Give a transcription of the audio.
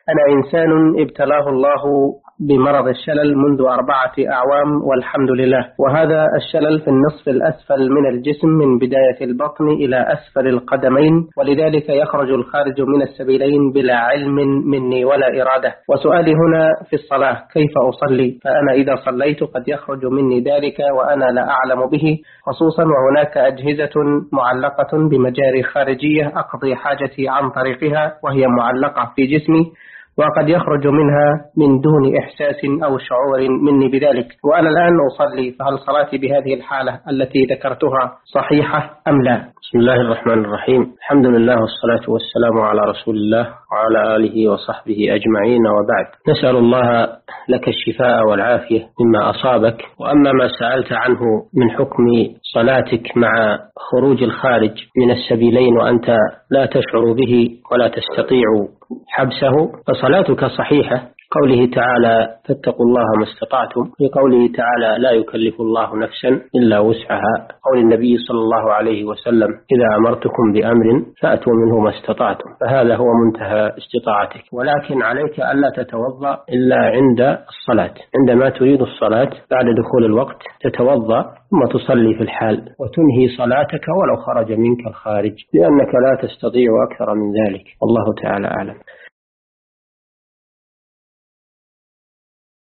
أنا إنسان ابتلاه الله بمرض الشلل منذ 4 أعوام والحمد لله، وهذا الشلل في النصف الأسفل من الجسم من بداية البطن إلى أسفل القدمين، ولذلك يخرج الخارج من السبيلين بلا علم مني ولا إرادة. وسؤالي هنا في الصلاة كيف أصلي؟ فأنا إذا صليت قد يخرج مني ذلك وأنا لا أعلم به، خصوصا وهناك أجهزة معلقة بمجاري خارجية أقضي حاجتي عن طريقها وهي معلقة في جسمي، وقد يخرج منها من دون إحساس أو شعور مني بذلك، وأنا الآن أصلي، فهل صلاتي بهذه الحالة التي ذكرتها صحيحة أم لا؟ بسم الله الرحمن الرحيم. الحمد لله والصلاة والسلام على رسول الله وعلى آله وصحبه أجمعين، وبعد. نسأل الله لك الشفاء والعافية مما أصابك. وأما ما سألت عنه من حكم صلاتك مع خروج الخارج من السبيلين وأنت لا تشعر به ولا تستطيع حبسه، فصلاتك صحيحة. قوله تعالى فاتقوا الله ما استطعتم، في قوله تعالى لا يكلف الله نفسا إلا وسعها، قول النبي صلى الله عليه وسلم إذا أمرتكم بأمر فأتوا منه ما استطعتم، فهذا هو منتهى استطاعتك. ولكن عليك ألا تتوضأ إلا عند الصلاة، عندما تريد الصلاة بعد دخول الوقت تتوضأ ثم تصلي في الحال وتنهي صلاتك ولو خرج منك الخارج، لأنك لا تستطيع أكثر من ذلك. والله تعالى أعلم.